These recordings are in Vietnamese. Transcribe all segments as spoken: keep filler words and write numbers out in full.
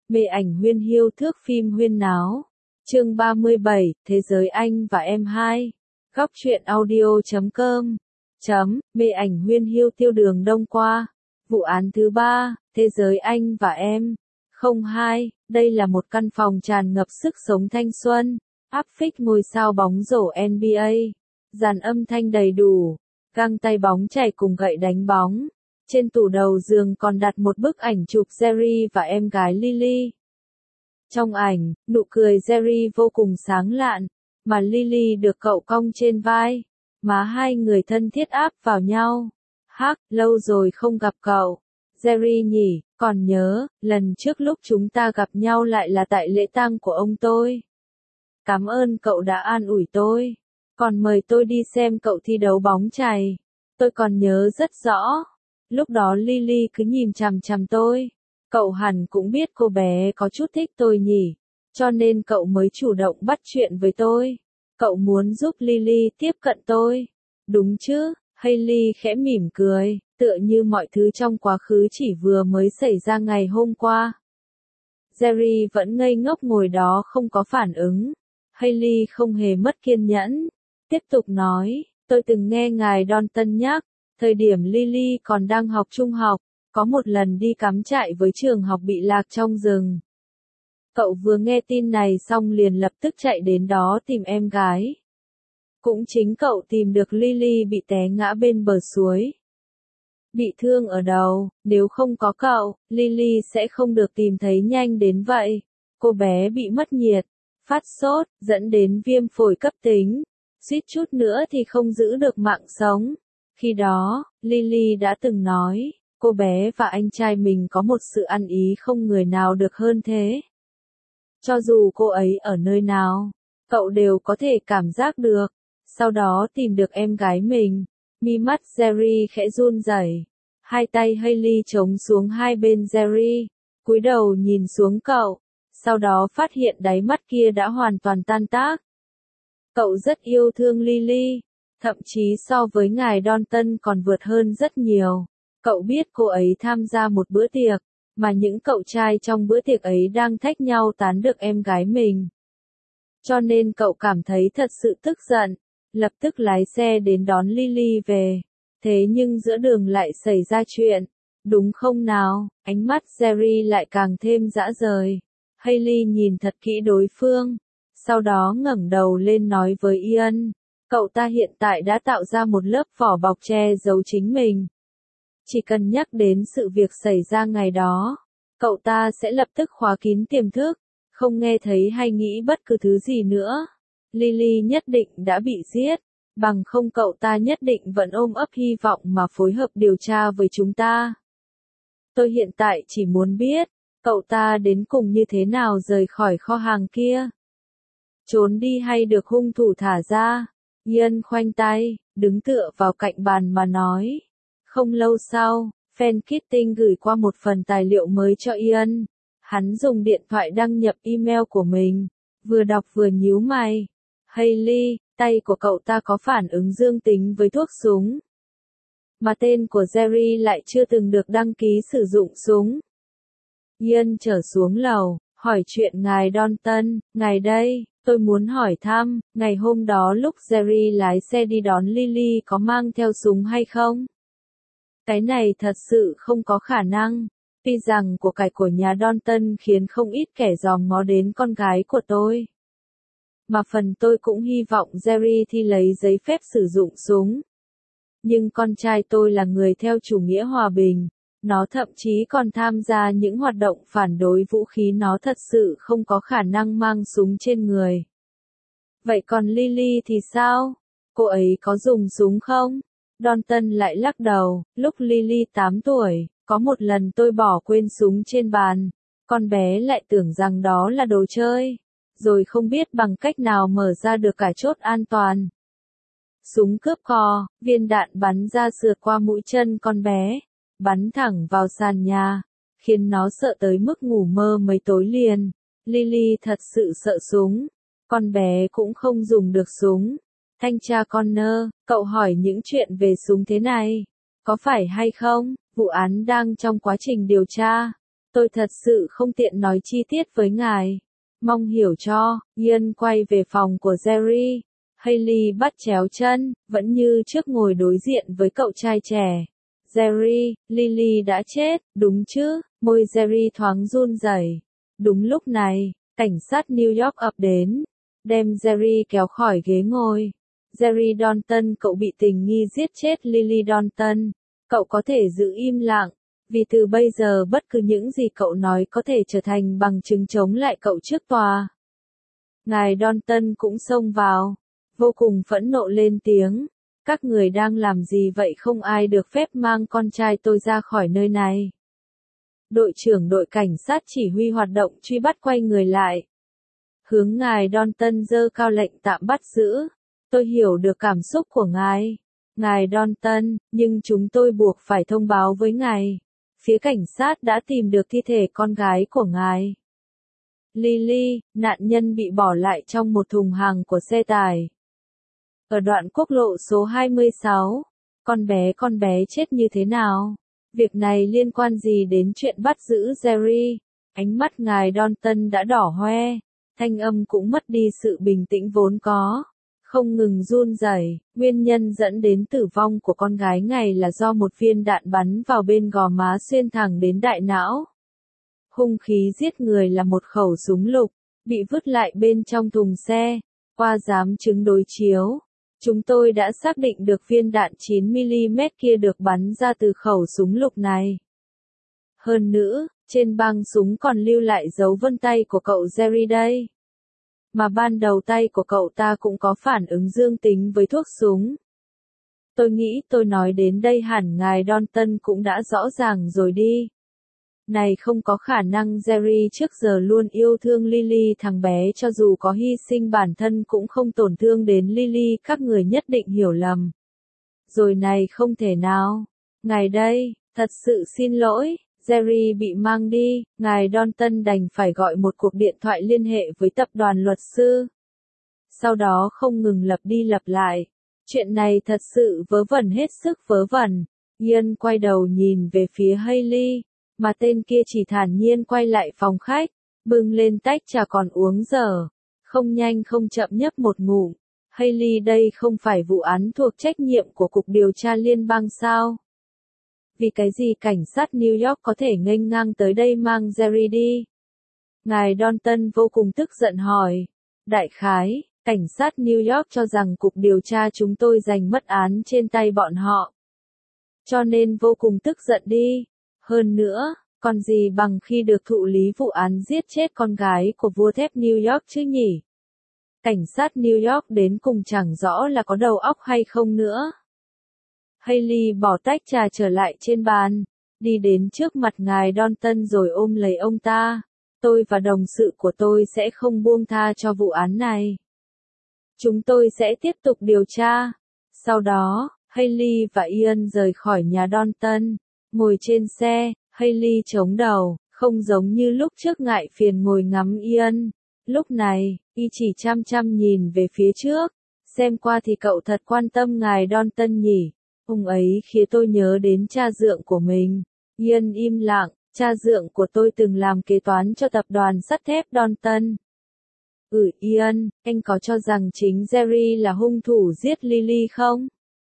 Mê ảnh huyên hiu thước phim huyên náo. Chương ba mươi bảy, Thế giới anh và em hai. Góc truyện audio chấm com. Chấm, mê ảnh huyên hiu tiêu đường đông qua. Vụ án thứ ba, Thế giới anh và em. Không hai, đây là một căn phòng tràn ngập sức sống thanh xuân. Áp phích ngôi sao bóng rổ en bi ây. Dàn âm thanh đầy đủ. Găng tay bóng chảy cùng gậy đánh bóng. Trên tủ đầu giường còn đặt một bức ảnh chụp Jerry và em gái Lily. Trong ảnh, nụ cười Jerry vô cùng sáng lạn, mà Lily được cậu cong trên vai. Má hai người thân thiết áp vào nhau. Hắc, lâu rồi không gặp cậu. Jerry nhỉ, còn nhớ, lần trước lúc chúng ta gặp nhau lại là tại lễ tang của ông tôi. Cảm ơn cậu đã an ủi tôi. Còn mời tôi đi xem cậu thi đấu bóng chày. Tôi còn nhớ rất rõ. Lúc đó Lily cứ nhìn chằm chằm tôi. Cậu hẳn cũng biết cô bé có chút thích tôi nhỉ. Cho nên cậu mới chủ động bắt chuyện với tôi. Cậu muốn giúp Lily tiếp cận tôi. Đúng chứ? Hailey khẽ mỉm cười, tựa như mọi thứ trong quá khứ chỉ vừa mới xảy ra ngày hôm qua. Jerry vẫn ngây ngốc ngồi đó không có phản ứng. Hailey không hề mất kiên nhẫn. Tiếp tục nói, tôi từng nghe ngài Dalton nhắc, thời điểm Lily còn đang học trung học, có một lần đi cắm trại với trường học bị lạc trong rừng. Cậu vừa nghe tin này xong liền lập tức chạy đến đó tìm em gái. Cũng chính cậu tìm được Lily bị té ngã bên bờ suối. Bị thương ở đầu, nếu không có cậu, Lily sẽ không được tìm thấy nhanh đến vậy. Cô bé bị mất nhiệt, phát sốt, dẫn đến viêm phổi cấp tính. Suýt chút nữa thì không giữ được mạng sống. Khi đó, Lily đã từng nói, cô bé và anh trai mình có một sự ăn ý không người nào được hơn thế. Cho dù cô ấy ở nơi nào, cậu đều có thể cảm giác được. Sau đó tìm được em gái mình. Mi mắt Jerry khẽ run rẩy. Hai tay Hailey chống xuống hai bên Jerry. Cúi đầu nhìn xuống cậu. Sau đó phát hiện đáy mắt kia đã hoàn toàn tan tác. Cậu rất yêu thương Lily. Thậm chí so với ngài Dalton còn vượt hơn rất nhiều. Cậu biết cô ấy tham gia một bữa tiệc, mà những cậu trai trong bữa tiệc ấy đang thách nhau tán được em gái mình. Cho nên cậu cảm thấy thật sự tức giận, lập tức lái xe đến đón Lily về. Thế nhưng giữa đường lại xảy ra chuyện, đúng không nào? Ánh mắt Jerry lại càng thêm dã rời. Hailey nhìn thật kỹ đối phương, sau đó ngẩng đầu lên nói với Ian. Cậu ta hiện tại đã tạo ra một lớp vỏ bọc che giấu chính mình. Chỉ cần nhắc đến sự việc xảy ra ngày đó, cậu ta sẽ lập tức khóa kín tiềm thức, không nghe thấy hay nghĩ bất cứ thứ gì nữa. Lily nhất định đã bị giết, bằng không cậu ta nhất định vẫn ôm ấp hy vọng mà phối hợp điều tra với chúng ta. Tôi hiện tại chỉ muốn biết, cậu ta đến cùng như thế nào rời khỏi kho hàng kia. Trốn đi hay được hung thủ thả ra? Ian khoanh tay, đứng tựa vào cạnh bàn mà nói. Không lâu sau, Fan Keating gửi qua một phần tài liệu mới cho Ian. Hắn dùng điện thoại đăng nhập email của mình, vừa đọc vừa nhíu mày. Hailey, tay của cậu ta có phản ứng dương tính với thuốc súng. Mà tên của Jerry lại chưa từng được đăng ký sử dụng súng. Ian trở xuống lầu, hỏi chuyện ngài Dalton. Ngài đây, tôi muốn hỏi thăm, ngày hôm đó lúc Jerry lái xe đi đón Lily có mang theo súng hay không? Cái này thật sự không có khả năng. Tuy rằng của cải của nhà Dalton khiến không ít kẻ dòm ngó đến con gái của tôi. Mà phần tôi cũng hy vọng Jerry thi lấy giấy phép sử dụng súng. Nhưng con trai tôi là người theo chủ nghĩa hòa bình. Nó thậm chí còn tham gia những hoạt động phản đối vũ khí, nó thật sự không có khả năng mang súng trên người. Vậy còn Lily thì sao? Cô ấy có dùng súng không? Dalton lại lắc đầu, lúc Lily tám tuổi, có một lần tôi bỏ quên súng trên bàn. Con bé lại tưởng rằng đó là đồ chơi, rồi không biết bằng cách nào mở ra được cả chốt an toàn. Súng cướp cò, viên đạn bắn ra sượt qua mũi chân con bé, bắn thẳng vào sàn nhà, khiến nó sợ tới mức ngủ mơ mấy tối liền. Lily thật sự sợ súng, con bé cũng không dùng được súng. Thanh tra Connor, cậu hỏi những chuyện về súng thế này, có phải hay không? Vụ án đang trong quá trình điều tra. Tôi thật sự không tiện nói chi tiết với ngài. Mong hiểu cho. Ian quay về phòng của Jerry. Hailey bắt chéo chân, vẫn như trước ngồi đối diện với cậu trai trẻ. Jerry, Lily đã chết, đúng chứ? Môi Jerry thoáng run rẩy. Đúng lúc này, cảnh sát New York ập đến, đem Jerry kéo khỏi ghế ngồi. Jerry Dalton, cậu bị tình nghi giết chết Lily Dalton. Cậu có thể giữ im lặng, vì từ bây giờ bất cứ những gì cậu nói có thể trở thành bằng chứng chống lại cậu trước tòa. Ngài Dalton cũng xông vào, vô cùng phẫn nộ lên tiếng. Các người đang làm gì vậy? Không ai được phép mang con trai tôi ra khỏi nơi này. Đội trưởng đội cảnh sát chỉ huy hoạt động truy bắt quay người lại. Hướng ngài Dalton giơ cao lệnh tạm bắt giữ. Tôi hiểu được cảm xúc của ngài, ngài Dalton, nhưng chúng tôi buộc phải thông báo với ngài. Phía cảnh sát đã tìm được thi thể con gái của ngài. Lily, nạn nhân bị bỏ lại trong một thùng hàng của xe tải. Ở đoạn quốc lộ số hai mươi sáu, con bé con bé chết như thế nào? Việc này liên quan gì đến chuyện bắt giữ Jerry? Ánh mắt ngài Dalton đã đỏ hoe, thanh âm cũng mất đi sự bình tĩnh vốn có, không ngừng run rẩy. Nguyên nhân dẫn đến tử vong của con gái ngài là do một viên đạn bắn vào bên gò má xuyên thẳng đến đại não. Hung khí giết người là một khẩu súng lục, bị vứt lại bên trong thùng xe. Qua giám chứng đối chiếu, chúng tôi đã xác định được viên đạn chín mi li mét kia được bắn ra từ khẩu súng lục này. Hơn nữa, trên băng súng còn lưu lại dấu vân tay của cậu Jerry đây. Mà ban đầu tay của cậu ta cũng có phản ứng dương tính với thuốc súng. Tôi nghĩ tôi nói đến đây hẳn ngài Dalton cũng đã rõ ràng rồi đi. Này không có khả năng Jerry trước giờ luôn yêu thương Lily, thằng bé cho dù có hy sinh bản thân cũng không tổn thương đến Lily, các người nhất định hiểu lầm. Rồi này không thể nào. Ngài đây, thật sự xin lỗi, Jerry bị mang đi, ngài Dalton đành phải gọi một cuộc điện thoại liên hệ với tập đoàn luật sư. Sau đó không ngừng lặp đi lặp lại. Chuyện này thật sự vớ vẩn, hết sức vớ vẩn. Ian quay đầu nhìn về phía Hailey, mà tên kia chỉ thản nhiên quay lại phòng khách, bưng lên tách trà còn uống dở. Không nhanh không chậm nhấp một ngụm. Hailey, đây không phải vụ án thuộc trách nhiệm của Cục Điều tra Liên bang sao? Vì cái gì cảnh sát New York có thể nghênh ngang tới đây mang Jerry đi? Ngài Dalton vô cùng tức giận hỏi. Đại khái, cảnh sát New York cho rằng Cục Điều tra chúng tôi giành mất án trên tay bọn họ. Cho nên vô cùng tức giận đi. Hơn nữa, còn gì bằng khi được thụ lý vụ án giết chết con gái của vua thép New York chứ nhỉ? Cảnh sát New York đến cùng chẳng rõ là có đầu óc hay không nữa. Hailey bỏ tách trà trở lại trên bàn, đi đến trước mặt ngài Dalton rồi ôm lấy ông ta. Tôi và đồng sự của tôi sẽ không buông tha cho vụ án này. Chúng tôi sẽ tiếp tục điều tra. Sau đó, Hailey và Ian rời khỏi nhà Dalton. Ngồi trên xe, Hailey chống đầu, không giống như lúc trước ngại phiền ngồi ngắm Ian. Lúc này, y chỉ chăm chăm nhìn về phía trước. Xem qua thì cậu thật quan tâm ngài Dalton nhỉ. Ông ấy khiến tôi nhớ đến cha dượng của mình. Ian im lặng, cha dượng của tôi từng làm kế toán cho tập đoàn sắt thép Dalton. Ừ Ian, anh có cho rằng chính Jerry là hung thủ giết Lily không?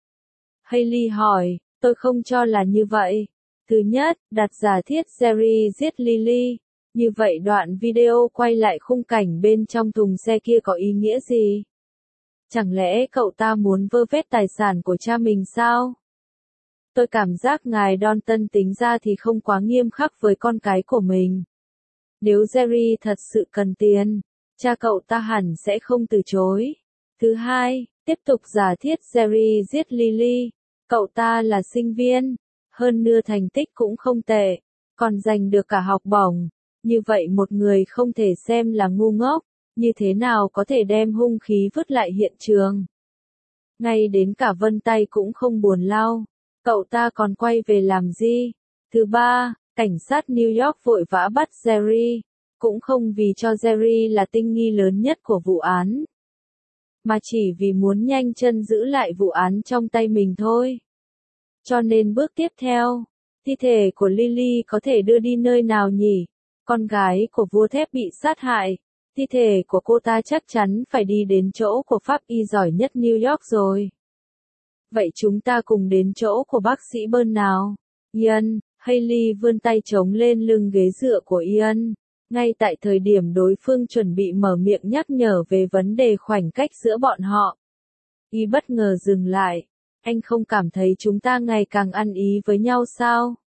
Hailey hỏi, tôi không cho là như vậy. Thứ nhất, đặt giả thiết Jerry giết Lily. Như vậy đoạn video quay lại khung cảnh bên trong thùng xe kia có ý nghĩa gì? Chẳng lẽ cậu ta muốn vơ vét tài sản của cha mình sao? Tôi cảm giác ngài Dalton tính ra thì không quá nghiêm khắc với con cái của mình. Nếu Jerry thật sự cần tiền, cha cậu ta hẳn sẽ không từ chối. Thứ hai, tiếp tục giả thiết Jerry giết Lily. Cậu ta là sinh viên, hơn nữa thành tích cũng không tệ, còn giành được cả học bổng. Như vậy một người không thể xem là ngu ngốc, như thế nào có thể đem hung khí vứt lại hiện trường. Ngay đến cả vân tay cũng không buồn lau, cậu ta còn quay về làm gì? Thứ ba, cảnh sát New York vội vã bắt Jerry, cũng không vì cho Jerry là tinh nghi lớn nhất của vụ án, mà chỉ vì muốn nhanh chân giữ lại vụ án trong tay mình thôi. Cho nên bước tiếp theo, Thi thể của Lily có thể đưa đi nơi nào nhỉ? Con gái của vua thép bị sát hại. Thi thể của cô ta chắc chắn phải đi đến chỗ của pháp y giỏi nhất New York rồi. Vậy chúng ta cùng đến chỗ của bác sĩ Burn nào. Ian, Hailey vươn tay chống lên lưng ghế dựa của Ian. Ngay tại thời điểm đối phương chuẩn bị mở miệng nhắc nhở về vấn đề khoảnh cách giữa bọn họ. Y bất ngờ dừng lại. Anh không cảm thấy chúng ta ngày càng ăn ý với nhau sao?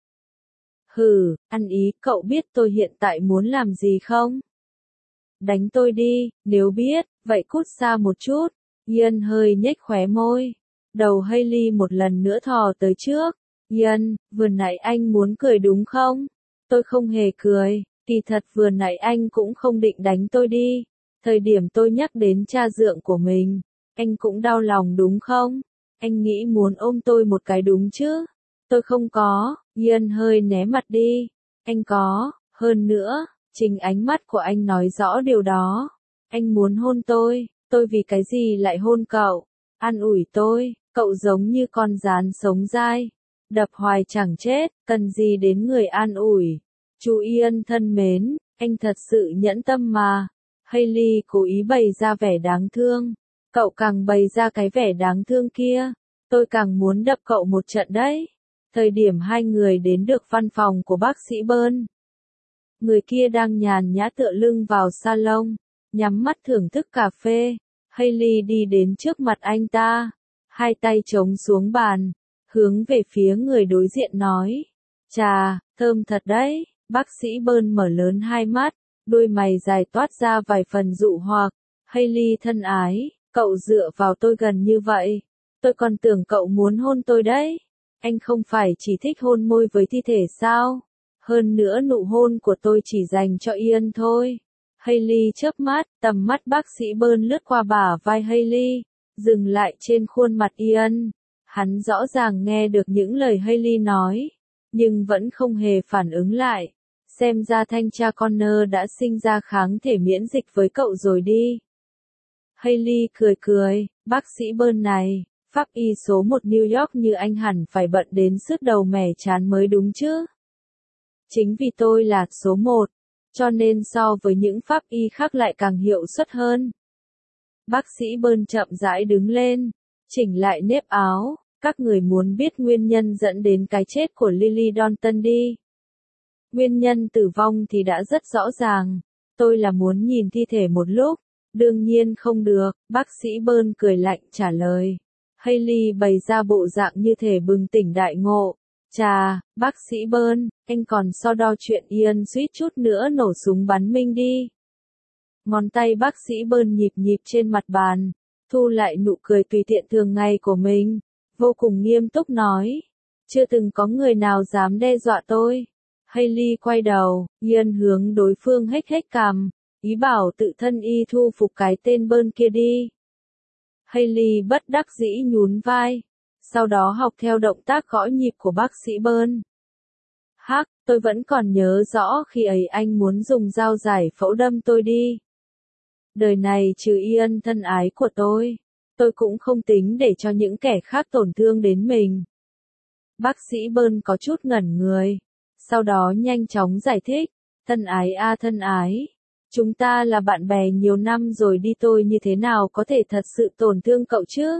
Hừ, ăn ý, cậu biết tôi hiện tại muốn làm gì không? Đánh tôi đi, nếu biết, vậy cút xa một chút. Ian hơi nhếch khóe môi. Đầu Hailey một lần nữa thò tới trước. Ian, vừa nãy anh muốn cười đúng không? Tôi không hề cười, kỳ thật vừa nãy anh cũng không định đánh tôi đi. Thời điểm tôi nhắc đến cha dượng của mình, anh cũng đau lòng đúng không? Anh nghĩ muốn ôm tôi một cái đúng chứ? Tôi không có. Ian hơi né mặt đi. Anh có, hơn nữa, chính ánh mắt của anh nói rõ điều đó. Anh muốn hôn tôi, tôi vì cái gì lại hôn cậu? An ủi tôi, cậu giống như con gián sống dai. Đập hoài chẳng chết, cần gì đến người an ủi. Chú Ian thân mến, anh thật sự nhẫn tâm mà. Hailey cố ý bày ra vẻ đáng thương. Cậu càng bày ra cái vẻ đáng thương kia, tôi càng muốn đập cậu một trận đấy. Thời điểm hai người đến được văn phòng của bác sĩ Burn. Người kia đang nhàn nhã tựa lưng vào salon, nhắm mắt thưởng thức cà phê. Hailey đi đến trước mặt anh ta, hai tay chống xuống bàn, hướng về phía người đối diện nói. Chà, thơm thật đấy. Bác sĩ Burn mở lớn hai mắt, đôi mày dài toát ra vài phần dụ hoặc. Hailey thân ái, cậu dựa vào tôi gần như vậy. Tôi còn tưởng cậu muốn hôn tôi đấy. Anh không phải chỉ thích hôn môi với thi thể sao? Hơn nữa nụ hôn của tôi chỉ dành cho Ian thôi. Hailey chớp mắt, tầm mắt bác sĩ Burn lướt qua bả vai Hailey, dừng lại trên khuôn mặt Ian. Hắn rõ ràng nghe được những lời Hailey nói, nhưng vẫn không hề phản ứng lại. Xem ra thanh tra Connor đã sinh ra kháng thể miễn dịch với cậu rồi đi. Hailey cười cười, bác sĩ Burn này, pháp y số một New York như anh hẳn phải bận đến sứt đầu mẻ chán mới đúng chứ. Chính vì tôi là số một, cho nên so với những pháp y khác lại càng hiệu suất hơn. Bác sĩ Burn chậm rãi đứng lên, chỉnh lại nếp áo. Các người muốn biết nguyên nhân dẫn đến cái chết của Lily Dalton đi. Nguyên nhân tử vong thì đã rất rõ ràng. Tôi là muốn nhìn thi thể một lúc. Đương nhiên không được, bác sĩ Burn cười lạnh trả lời. Hailey bày ra bộ dạng như thể bừng tỉnh đại ngộ. Chà, bác sĩ Burn, anh còn so đo chuyện Ian suýt chút nữa nổ súng bắn mình đi. Ngón tay bác sĩ Burn nhịp nhịp trên mặt bàn, thu lại nụ cười tùy tiện thường ngày của mình, vô cùng nghiêm túc nói. Chưa từng có người nào dám đe dọa tôi. Hailey quay đầu, Ian hướng đối phương hếch hếch cằm, ý bảo tự thân y thu phục cái tên Burn kia đi. Hailey bất đắc dĩ nhún vai, sau đó học theo động tác gõ nhịp của bác sĩ Burn. Hắc, tôi vẫn còn nhớ rõ khi ấy anh muốn dùng dao giải phẫu đâm tôi đi. Đời này trừ Ian thân ái của tôi, tôi cũng không tính để cho những kẻ khác tổn thương đến mình. Bác sĩ Burn có chút ngẩn người, sau đó nhanh chóng giải thích. Thân ái a thân ái, chúng ta là bạn bè nhiều năm rồi đi, tôi như thế nào có thể thật sự tổn thương cậu chứ?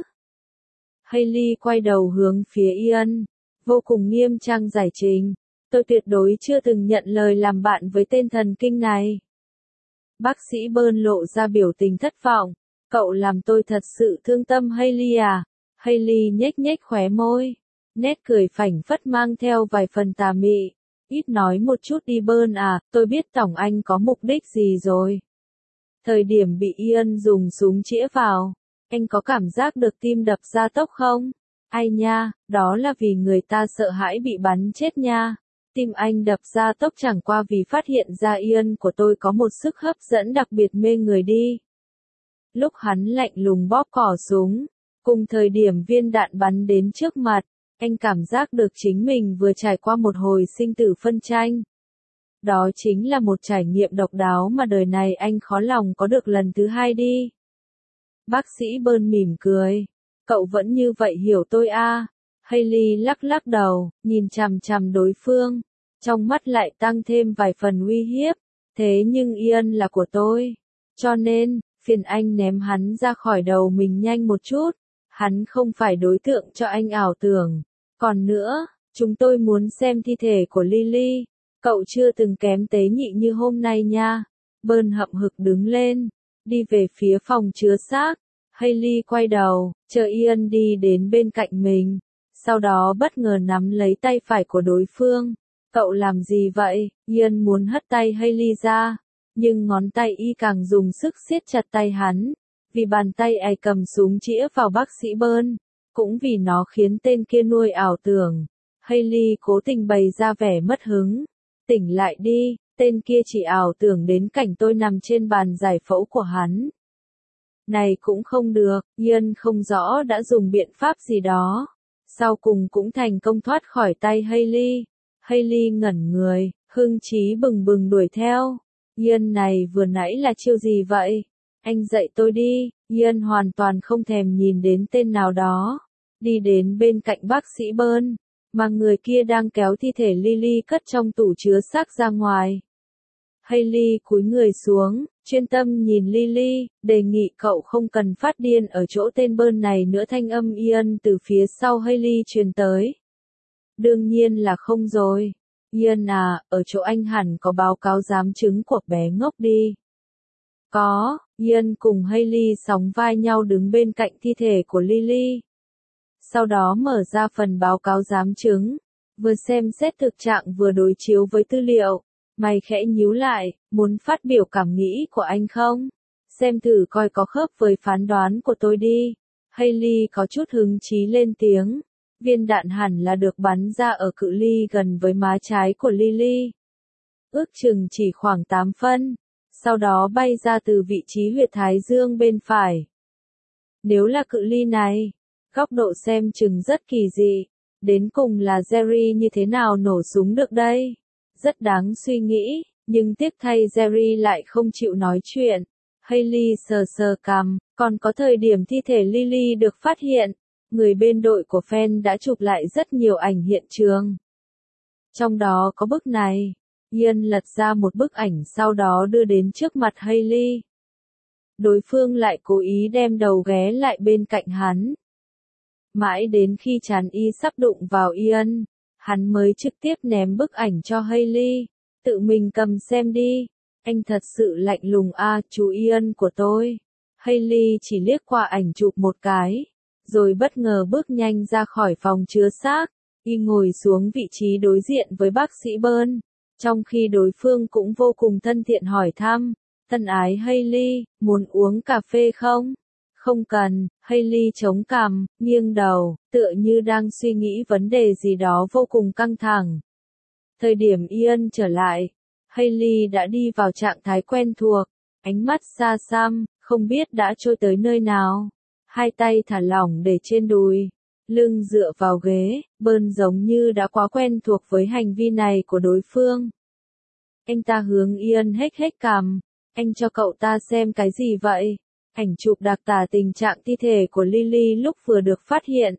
Hailey quay đầu hướng phía Ian, vô cùng nghiêm trang giải trình. Tôi tuyệt đối chưa từng nhận lời làm bạn với tên thần kinh này. Bác sĩ Burn lộ ra biểu tình thất vọng. Cậu làm tôi thật sự thương tâm Hailey à? Hailey nhếch nhếch khóe môi, nét cười phảnh phất mang theo vài phần tà mị. Ít nói một chút đi Burn à, tôi biết tổng anh có mục đích gì rồi. Thời điểm bị Ian dùng súng chĩa vào, anh có cảm giác được tim đập ra tốc không? Ai nha, đó là vì người ta sợ hãi bị bắn chết nha. Tim anh đập ra tốc chẳng qua vì phát hiện ra Ian của tôi có một sức hấp dẫn đặc biệt mê người đi. Lúc hắn lạnh lùng bóp cò súng, cùng thời điểm viên đạn bắn đến trước mặt, anh cảm giác được chính mình vừa trải qua một hồi sinh tử phân tranh. Đó chính là một trải nghiệm độc đáo mà đời này anh khó lòng có được lần thứ hai đi. Bác sĩ Burn mỉm cười. Cậu vẫn như vậy hiểu tôi à? Hailey lắc lắc đầu, nhìn chằm chằm đối phương, trong mắt lại tăng thêm vài phần uy hiếp. Thế nhưng Ian là của tôi, cho nên, phiền anh ném hắn ra khỏi đầu mình nhanh một chút. Hắn không phải đối tượng cho anh ảo tưởng. Còn nữa, chúng tôi muốn xem thi thể của Lily. Cậu chưa từng kém tế nhị như hôm nay nha. Bơn hậm hực đứng lên, đi về phía phòng chứa xác. Hailey quay đầu, chờ Ian đi đến bên cạnh mình. Sau đó bất ngờ nắm lấy tay phải của đối phương. Cậu làm gì vậy? Ian muốn hất tay Hailey ra, nhưng ngón tay y càng dùng sức siết chặt tay hắn. Vì bàn tay ấy cầm súng chĩa vào bác sĩ Bơn, cũng vì nó khiến tên kia nuôi ảo tưởng. Hailey cố tình bày ra vẻ mất hứng. Tỉnh lại đi, tên kia chỉ ảo tưởng đến cảnh tôi nằm trên bàn giải phẫu của hắn. Này cũng không được, Ian không rõ đã dùng biện pháp gì đó. Sau cùng cũng thành công thoát khỏi tay Hailey. Hailey ngẩn người, hưng chí bừng bừng đuổi theo. Ian này vừa nãy là chiêu gì vậy? Anh dạy tôi đi. Ian hoàn toàn không thèm nhìn đến tên nào đó. Đi đến bên cạnh bác sĩ Bơn, mà người kia đang kéo thi thể Lily cất trong tủ chứa xác ra ngoài. Hailey cúi người xuống, chuyên tâm nhìn Lily, đề nghị cậu không cần phát điên ở chỗ tên Bơn này nữa. Thanh âm Ian từ phía sau Hailey truyền tới. Đương nhiên là không rồi. Ian à, ở chỗ anh hẳn có báo cáo giám chứng của bé ngốc đi. Có. Ian cùng Hailey sóng vai nhau đứng bên cạnh thi thể của Lily. Sau đó mở ra phần báo cáo giám chứng, vừa xem xét thực trạng vừa đối chiếu với tư liệu. Mày khẽ nhíu lại, muốn phát biểu cảm nghĩ của anh không? Xem thử coi có khớp với phán đoán của tôi đi. Hailey có chút hứng chí lên tiếng. Viên đạn hẳn là được bắn ra ở cự ly gần với má trái của Lily. Ước chừng chỉ khoảng tám phân. Sau đó bay ra từ vị trí huyệt thái dương bên phải. Nếu là cự ly này, góc độ xem chừng rất kỳ dị. Đến cùng là Jerry như thế nào nổ súng được đây? Rất đáng suy nghĩ, nhưng tiếc thay Jerry lại không chịu nói chuyện. Hailey sờ sờ cằm, còn có thời điểm thi thể Lily được phát hiện, người bên đội của fan đã chụp lại rất nhiều ảnh hiện trường. Trong đó có bức này. Ian lật ra một bức ảnh sau đó đưa đến trước mặt Hailey. Đối phương lại cố ý đem đầu ghé lại bên cạnh hắn. Mãi đến khi trán y sắp đụng vào Ian, hắn mới trực tiếp ném bức ảnh cho Hailey. Tự mình cầm xem đi. Anh thật sự lạnh lùng a, chú Ian của tôi. Hailey chỉ liếc qua ảnh chụp một cái, rồi bất ngờ bước nhanh ra khỏi phòng chứa xác. Y ngồi xuống vị trí đối diện với bác sĩ Bơn, trong khi đối phương cũng vô cùng thân thiện hỏi thăm. Thân ái Hailey, muốn uống cà phê không? Không cần. Hailey chống cằm, nghiêng đầu, tựa như đang suy nghĩ vấn đề gì đó vô cùng căng thẳng. Thời điểm Ian trở lại, Hailey đã đi vào trạng thái quen thuộc, ánh mắt xa xăm, không biết đã trôi tới nơi nào. Hai tay thả lỏng để trên đùi, lưng dựa vào ghế. Bơn giống như đã quá quen thuộc với hành vi này của đối phương. Anh ta hướng Ian hếch hếch cằm. Anh cho cậu ta xem cái gì vậy? Ảnh chụp đặc tả tình trạng thi thể của Lily lúc vừa được phát hiện.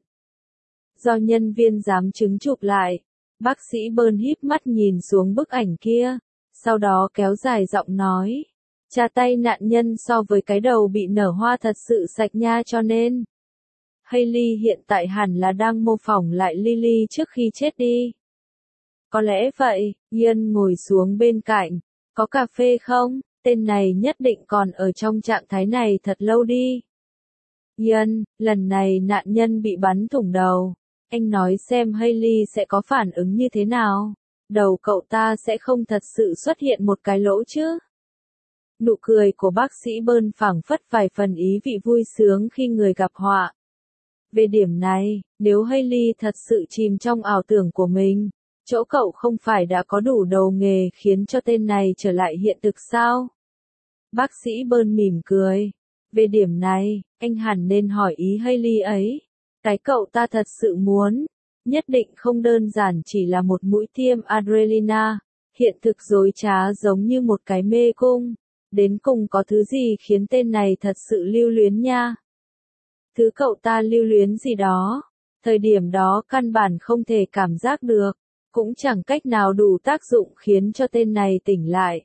Do nhân viên giám chứng chụp lại, bác sĩ Bơn híp mắt nhìn xuống bức ảnh kia, sau đó kéo dài giọng nói. Chà, tay nạn nhân so với cái đầu bị nở hoa thật sự sạch nha, cho nên Hailey hiện tại hẳn là đang mô phỏng lại Lily trước khi chết đi. Có lẽ vậy. Ian ngồi xuống bên cạnh. Có cà phê không? Tên này nhất định còn ở trong trạng thái này thật lâu đi. Ian, lần này nạn nhân bị bắn thủng đầu. Anh nói xem Hailey sẽ có phản ứng như thế nào? Đầu cậu ta sẽ không thật sự xuất hiện một cái lỗ chứ? Nụ cười của bác sĩ Bơn phảng phất vài phần ý vị vui sướng khi người gặp họa. Về điểm này, nếu Hailey thật sự chìm trong ảo tưởng của mình, chỗ cậu không phải đã có đủ đầu nghề khiến cho tên này trở lại hiện thực sao? Bác sĩ Bơn mỉm cười. Về điểm này, anh hẳn nên hỏi ý Hailey ấy. Cái cậu ta thật sự muốn, nhất định không đơn giản chỉ là một mũi tiêm adrenalina. Hiện thực dối trá giống như một cái mê cung. Đến cùng có thứ gì khiến tên này thật sự lưu luyến nha? Thứ cậu ta lưu luyến gì đó? Thời điểm đó căn bản không thể cảm giác được, cũng chẳng cách nào đủ tác dụng khiến cho tên này tỉnh lại.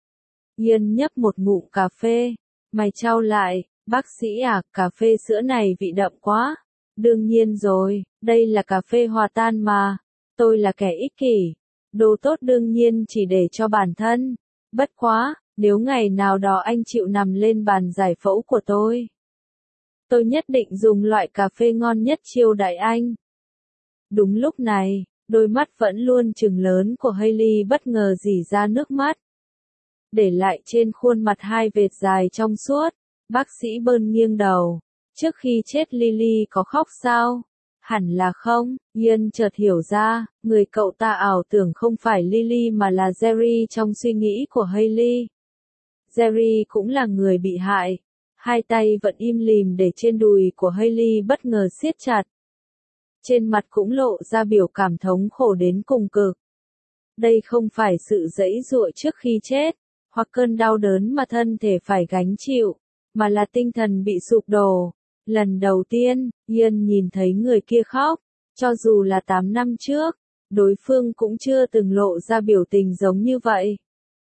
Ian nhấp một ngụm cà phê, mày chau lại, bác sĩ à, cà phê sữa này vị đậm quá. Đương nhiên rồi, đây là cà phê hòa tan mà, tôi là kẻ ích kỷ, đồ tốt đương nhiên chỉ để cho bản thân. Bất quá, nếu ngày nào đó anh chịu nằm lên bàn giải phẫu của tôi, tôi nhất định dùng loại cà phê ngon nhất chiêu đãi anh. Đúng lúc này, đôi mắt vẫn luôn trừng lớn của Hailey bất ngờ rỉ ra nước mắt, để lại trên khuôn mặt hai vệt dài trong suốt. Bác sĩ Bơn nghiêng đầu. Trước khi chết Lily có khóc sao? Hẳn là không. Ian chợt hiểu ra, người cậu ta ảo tưởng không phải Lily mà là Jerry trong suy nghĩ của Hailey. Jerry cũng là người bị hại. Hai tay vẫn im lìm để trên đùi của Hailey bất ngờ siết chặt. Trên mặt cũng lộ ra biểu cảm thống khổ đến cùng cực. Đây không phải sự giãy giụa trước khi chết, hoặc cơn đau đớn mà thân thể phải gánh chịu, mà là tinh thần bị sụp đổ. Lần đầu tiên, Ian nhìn thấy người kia khóc, cho dù là tám năm trước, đối phương cũng chưa từng lộ ra biểu tình giống như vậy.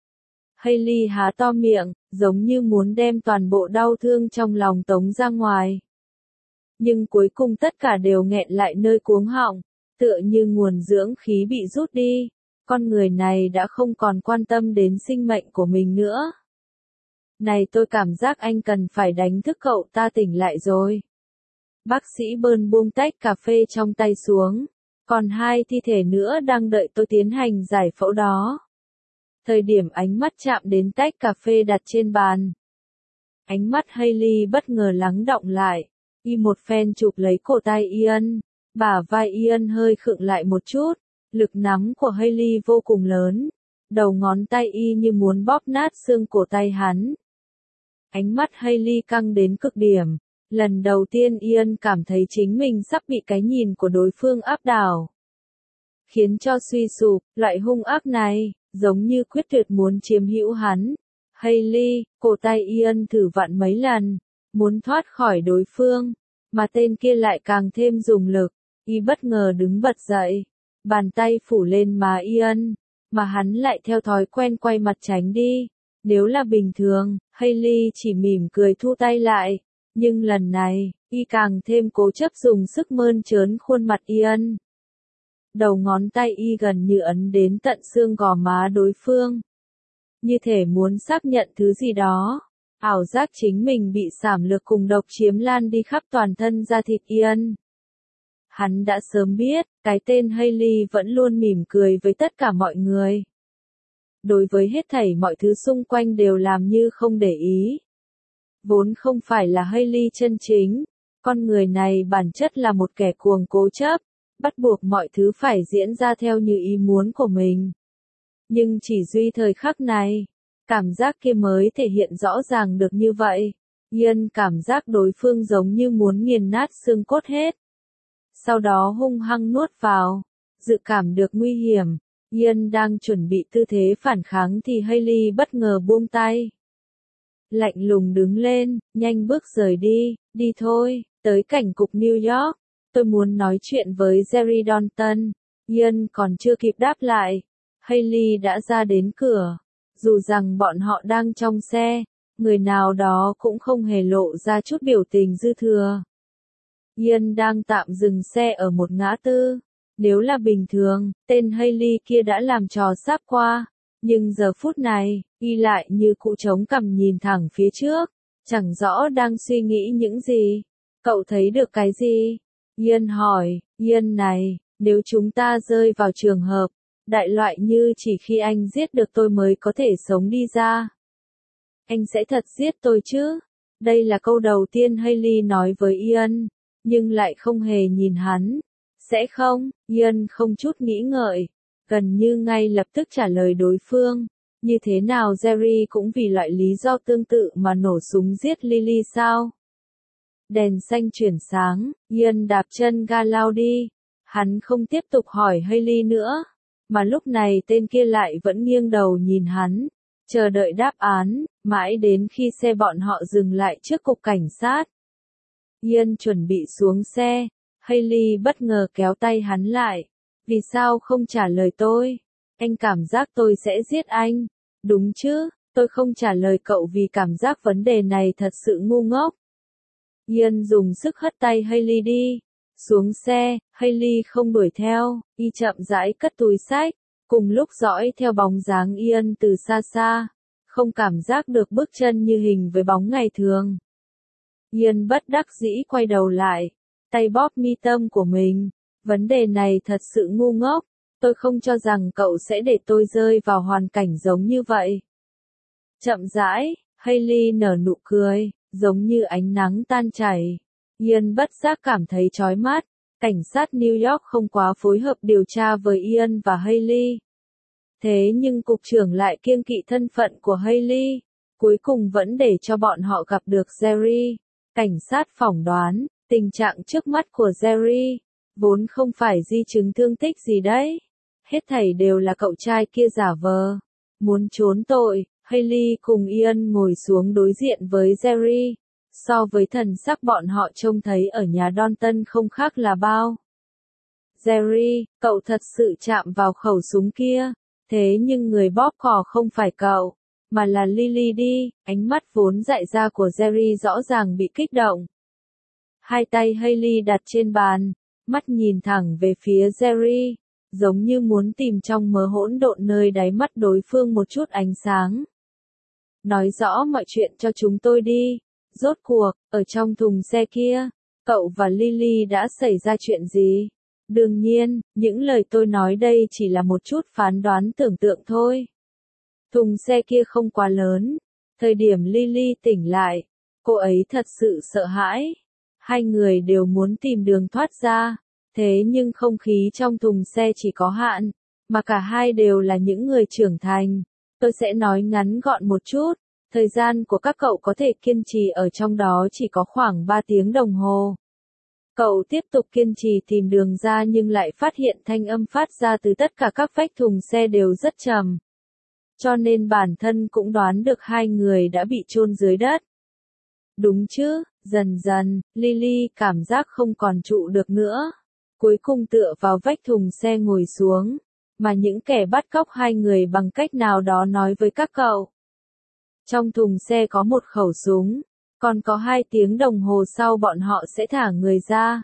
Hailey há to miệng, giống như muốn đem toàn bộ đau thương trong lòng tống ra ngoài. Nhưng cuối cùng tất cả đều nghẹn lại nơi cuống họng, tựa như nguồn dưỡng khí bị rút đi. Con người này đã không còn quan tâm đến sinh mệnh của mình nữa. Này, tôi cảm giác anh cần phải đánh thức cậu ta tỉnh lại rồi. Bác sĩ Bơn buông tách cà phê trong tay xuống. Còn hai thi thể nữa đang đợi tôi tiến hành giải phẫu đó. Thời điểm ánh mắt chạm đến tách cà phê đặt trên bàn, ánh mắt Hailey bất ngờ lắng đọng lại. Y một phen chụp lấy cổ tay Ian. Bả vai Ian hơi khựng lại một chút. Lực nắm của Hailey vô cùng lớn. Đầu ngón tay y như muốn bóp nát xương cổ tay hắn. Ánh mắt Hailey căng đến cực điểm. Lần đầu tiên Ian cảm thấy chính mình sắp bị cái nhìn của đối phương áp đảo, khiến cho suy sụp. Loại hung ác này, giống như quyết tuyệt muốn chiếm hữu hắn. Hailey, cổ tay Ian thử vặn mấy lần, muốn thoát khỏi đối phương, mà tên kia lại càng thêm dùng lực. Y bất ngờ đứng bật dậy, bàn tay phủ lên má Ian, mà hắn lại theo thói quen quay mặt tránh đi. Nếu là bình thường, Hailey chỉ mỉm cười thu tay lại, nhưng lần này, y càng thêm cố chấp dùng sức mơn trớn khuôn mặt Ian. Đầu ngón tay y gần như ấn đến tận xương gò má đối phương, như thể muốn xác nhận thứ gì đó. Ảo giác chính mình bị sảm lược cùng độc chiếm lan đi khắp toàn thân da thịt Ian. Hắn đã sớm biết, cái tên Hailey vẫn luôn mỉm cười với tất cả mọi người. Đối với hết thảy mọi thứ xung quanh đều làm như không để ý. Vốn không phải là Hailey chân chính, con người này bản chất là một kẻ cuồng cố chấp, bắt buộc mọi thứ phải diễn ra theo như ý muốn của mình. Nhưng chỉ duy thời khắc này, cảm giác kia mới thể hiện rõ ràng được như vậy. Ian cảm giác đối phương giống như muốn nghiền nát xương cốt hết. Sau đó hung hăng nuốt vào, dự cảm được nguy hiểm. Ian đang chuẩn bị tư thế phản kháng thì Hailey bất ngờ buông tay. Lạnh lùng đứng lên, nhanh bước rời đi, đi thôi, tới cảnh cục New York. Tôi muốn nói chuyện với Jerry Dalton. Ian còn chưa kịp đáp lại, Hailey đã ra đến cửa. Dù rằng bọn họ đang trong xe, người nào đó cũng không hề lộ ra chút biểu tình dư thừa. Ian đang tạm dừng xe ở một ngã tư. Nếu là bình thường, tên Hailey kia đã làm trò sáp qua. Nhưng giờ phút này, y lại như cụ trống cằm nhìn thẳng phía trước, chẳng rõ đang suy nghĩ những gì. Cậu thấy được cái gì? Ian hỏi. Ian này, nếu chúng ta rơi vào trường hợp đại loại như chỉ khi anh giết được tôi mới có thể sống đi ra, anh sẽ thật giết tôi chứ? Đây là câu đầu tiên Hailey nói với Ian, nhưng lại không hề nhìn hắn. Sẽ không. Ian không chút nghĩ ngợi, gần như ngay lập tức trả lời đối phương. Như thế nào Jerry cũng vì loại lý do tương tự mà nổ súng giết Lily sao? Đèn xanh chuyển sáng, Ian đạp chân ga lao đi. Hắn không tiếp tục hỏi Hailey nữa, mà lúc này tên kia lại vẫn nghiêng đầu nhìn hắn, chờ đợi đáp án, mãi đến khi xe bọn họ dừng lại trước cục cảnh sát. Ian chuẩn bị xuống xe, Hailey bất ngờ kéo tay hắn lại. Vì sao không trả lời tôi? Anh cảm giác tôi sẽ giết anh. Đúng chứ, tôi không trả lời cậu vì cảm giác vấn đề này thật sự ngu ngốc. Ian dùng sức hất tay Hailey đi. Xuống xe, Hailey không đuổi theo, y chậm rãi cất túi xách, cùng lúc dõi theo bóng dáng Ian từ xa xa, không cảm giác được bước chân như hình với bóng ngày thường. Ian bất đắc dĩ quay đầu lại, tay bóp mi tâm của mình. Vấn đề này thật sự ngu ngốc, tôi không cho rằng cậu sẽ để tôi rơi vào hoàn cảnh giống như vậy. Chậm rãi, Hailey nở nụ cười, giống như ánh nắng tan chảy. Ian bất giác cảm thấy chói mắt, cảnh sát New York không quá phối hợp điều tra với Ian và Hailey. Thế nhưng cục trưởng lại kiêng kỵ thân phận của Hailey, cuối cùng vẫn để cho bọn họ gặp được Jerry. Cảnh sát phỏng đoán, tình trạng trước mắt của Jerry, vốn không phải di chứng thương tích gì đấy. Hết thảy đều là cậu trai kia giả vờ, muốn trốn tội. Hailey cùng Ian ngồi xuống đối diện với Jerry. So với thần sắc bọn họ trông thấy ở nhà Dalton không khác là bao. Jerry, cậu thật sự chạm vào khẩu súng kia, thế nhưng người bóp cò không phải cậu, mà là Lily đi. Ánh mắt vốn dại ra của Jerry rõ ràng bị kích động. Hai tay Hailey đặt trên bàn, mắt nhìn thẳng về phía Jerry, giống như muốn tìm trong mớ hỗn độn nơi đáy mắt đối phương một chút ánh sáng. Nói rõ mọi chuyện cho chúng tôi đi. Rốt cuộc, ở trong thùng xe kia, cậu và Lily đã xảy ra chuyện gì? Đương nhiên, những lời tôi nói đây chỉ là một chút phán đoán tưởng tượng thôi. Thùng xe kia không quá lớn. Thời điểm Lily tỉnh lại, cô ấy thật sự sợ hãi. Hai người đều muốn tìm đường thoát ra. Thế nhưng không khí trong thùng xe chỉ có hạn, mà cả hai đều là những người trưởng thành. Tôi sẽ nói ngắn gọn một chút. Thời gian của các cậu có thể kiên trì ở trong đó chỉ có khoảng ba tiếng đồng hồ. Cậu tiếp tục kiên trì tìm đường ra nhưng lại phát hiện thanh âm phát ra từ tất cả các vách thùng xe đều rất trầm. Cho nên bản thân cũng đoán được hai người đã bị chôn dưới đất. Đúng chứ, dần dần, Lily cảm giác không còn trụ được nữa. Cuối cùng tựa vào vách thùng xe ngồi xuống, mà những kẻ bắt cóc hai người bằng cách nào đó nói với các cậu. Trong thùng xe có một khẩu súng, còn có hai tiếng đồng hồ sau bọn họ sẽ thả người ra.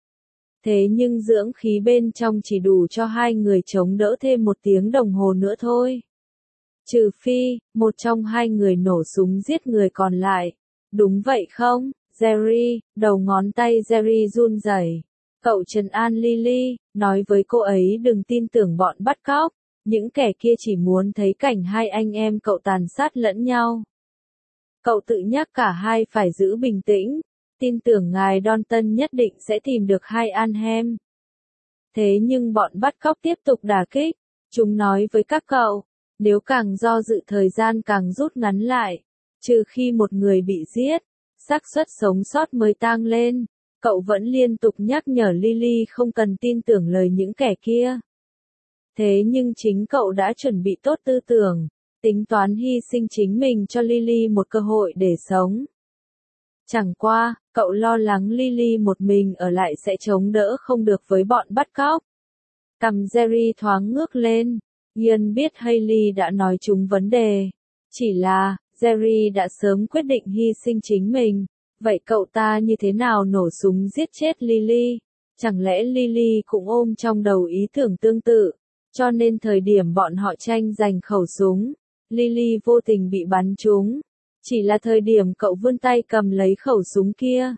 Thế nhưng dưỡng khí bên trong chỉ đủ cho hai người chống đỡ thêm một tiếng đồng hồ nữa thôi. Trừ phi, một trong hai người nổ súng giết người còn lại. Đúng vậy không, Jerry? Đầu ngón tay Jerry run rẩy. Cậu trấn an Lily, nói với cô ấy đừng tin tưởng bọn bắt cóc. Những kẻ kia chỉ muốn thấy cảnh hai anh em cậu tàn sát lẫn nhau. Cậu tự nhắc cả hai phải giữ bình tĩnh, tin tưởng ngài Dalton nhất định sẽ tìm được hai Anhem. Thế nhưng bọn bắt cóc tiếp tục đả kích, chúng nói với các cậu, nếu càng do dự thời gian càng rút ngắn lại, trừ khi một người bị giết, xác suất sống sót mới tăng lên. Cậu vẫn liên tục nhắc nhở Lily không cần tin tưởng lời những kẻ kia. Thế nhưng chính cậu đã chuẩn bị tốt tư tưởng, tính toán hy sinh chính mình cho Lily một cơ hội để sống. Chẳng qua, cậu lo lắng Lily một mình ở lại sẽ chống đỡ không được với bọn bắt cóc. Cằm Jerry thoáng ngước lên, Ian biết Hailey đã nói trúng vấn đề. Chỉ là, Jerry đã sớm quyết định hy sinh chính mình. Vậy cậu ta như thế nào nổ súng giết chết Lily? Chẳng lẽ Lily cũng ôm trong đầu ý tưởng tương tự? Cho nên thời điểm bọn họ tranh giành khẩu súng, Lily vô tình bị bắn trúng. Chỉ là thời điểm cậu vươn tay cầm lấy khẩu súng kia.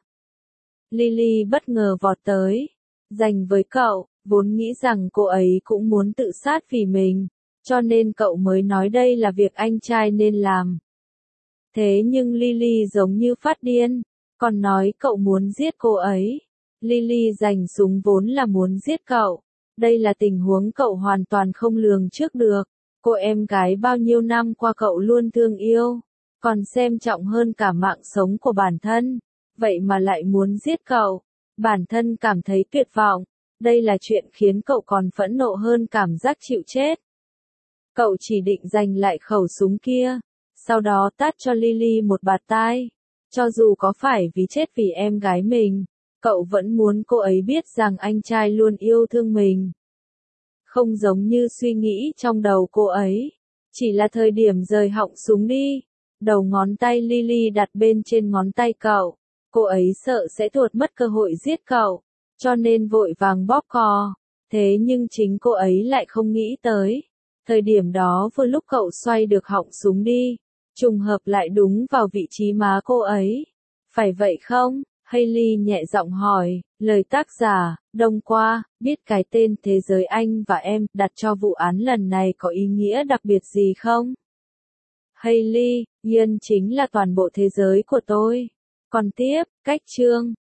Lily bất ngờ vọt tới, giành với cậu, vốn nghĩ rằng cô ấy cũng muốn tự sát vì mình, cho nên cậu mới nói đây là việc anh trai nên làm. Thế nhưng Lily giống như phát điên, còn nói cậu muốn giết cô ấy. Lily giành súng vốn là muốn giết cậu. Đây là tình huống cậu hoàn toàn không lường trước được. Cô em gái bao nhiêu năm qua cậu luôn thương yêu, còn xem trọng hơn cả mạng sống của bản thân. Vậy mà lại muốn giết cậu. Bản thân cảm thấy tuyệt vọng. Đây là chuyện khiến cậu còn phẫn nộ hơn cảm giác chịu chết. Cậu chỉ định giành lại khẩu súng kia, sau đó tát cho Lily một bạt tai. Cho dù có phải vì chết vì em gái mình, Cậu vẫn muốn cô ấy biết rằng anh trai luôn yêu thương mình. Không giống như suy nghĩ trong đầu cô ấy. Chỉ là thời điểm rời họng súng đi. Đầu ngón tay Lily đặt bên trên ngón tay cậu. Cô ấy sợ sẽ tuột mất cơ hội giết cậu. Cho nên vội vàng bóp cò. Thế nhưng chính cô ấy lại không nghĩ tới. Thời điểm đó vừa lúc cậu xoay được họng súng đi. Trùng hợp lại đúng vào vị trí má cô ấy. Phải vậy không? Hailey nhẹ giọng hỏi, lời tác giả, Đông Qua, biết cái tên Thế giới anh và em đặt cho vụ án lần này có ý nghĩa đặc biệt gì không? Hailey, Ian chính là toàn bộ thế giới của tôi. Còn tiếp, cách chương.